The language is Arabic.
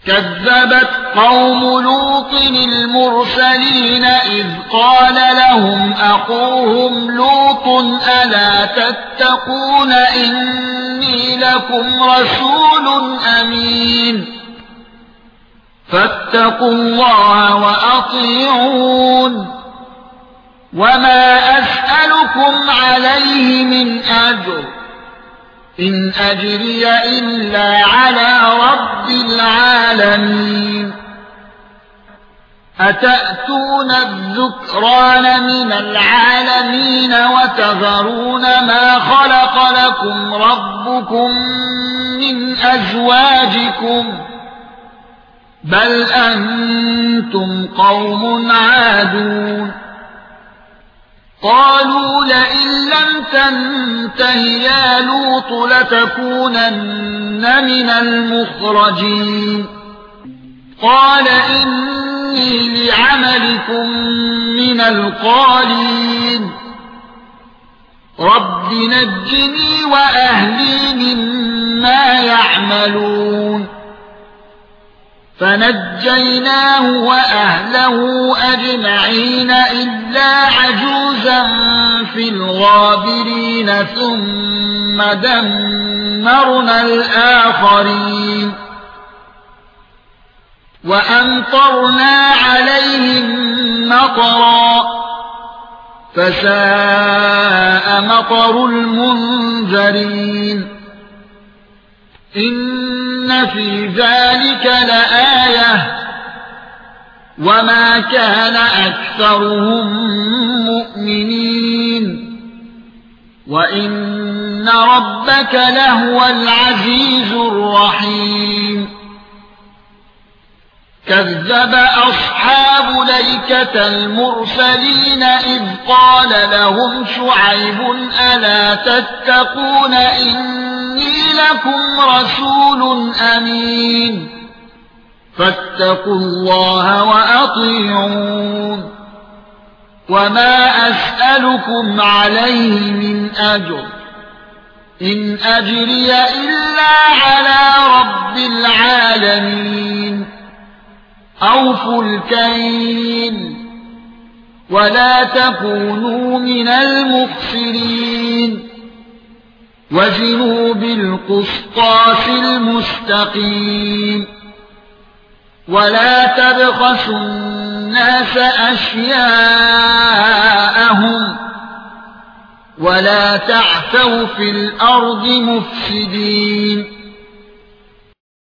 كذبت قوم لوط المرسلين إذ قال لهم أخوهم لوط ألا تتقون إني لكم رسول أمين فاتقوا الله وأطيعون وما أسألكم عليه من أجر إن أجري إلا على رب العالمين أتأتون الذكران من العالمين وتذرون ما خلق لكم ربكم من أزواجكم بل أنتم قوم عادون قالوا لئن لم تنته يا لوط لتكونن من المخرجين قال إني لعملكم من القالين رب نجني وأهلي مما يعملون فنجيناه وأهله أجمعين إلا عجوزا في الغابرين ثم دمرنا الآخرين وأمطرنا عليهم مطرا فساء مطر المنذرين إن في ذلك لآية وما كان أكثرهم مؤمنين وإن ربك لهو العزيز الرحيم كذب أصحاب الأيكة المرسلين إذ قال لهم شعيب ألا تتقون إني لكم رسول أمين فاتقوا الله وأطيعون وما أسألكم عليه من أجر إن أجري إلا على رب العالمين أوفوا الكيل ولا تكونوا من المخسرين وزنوا بالقسطاس المستقيم ولا تبخسوا الناس أشياءهم ولا تعثوا في الأرض مفسدين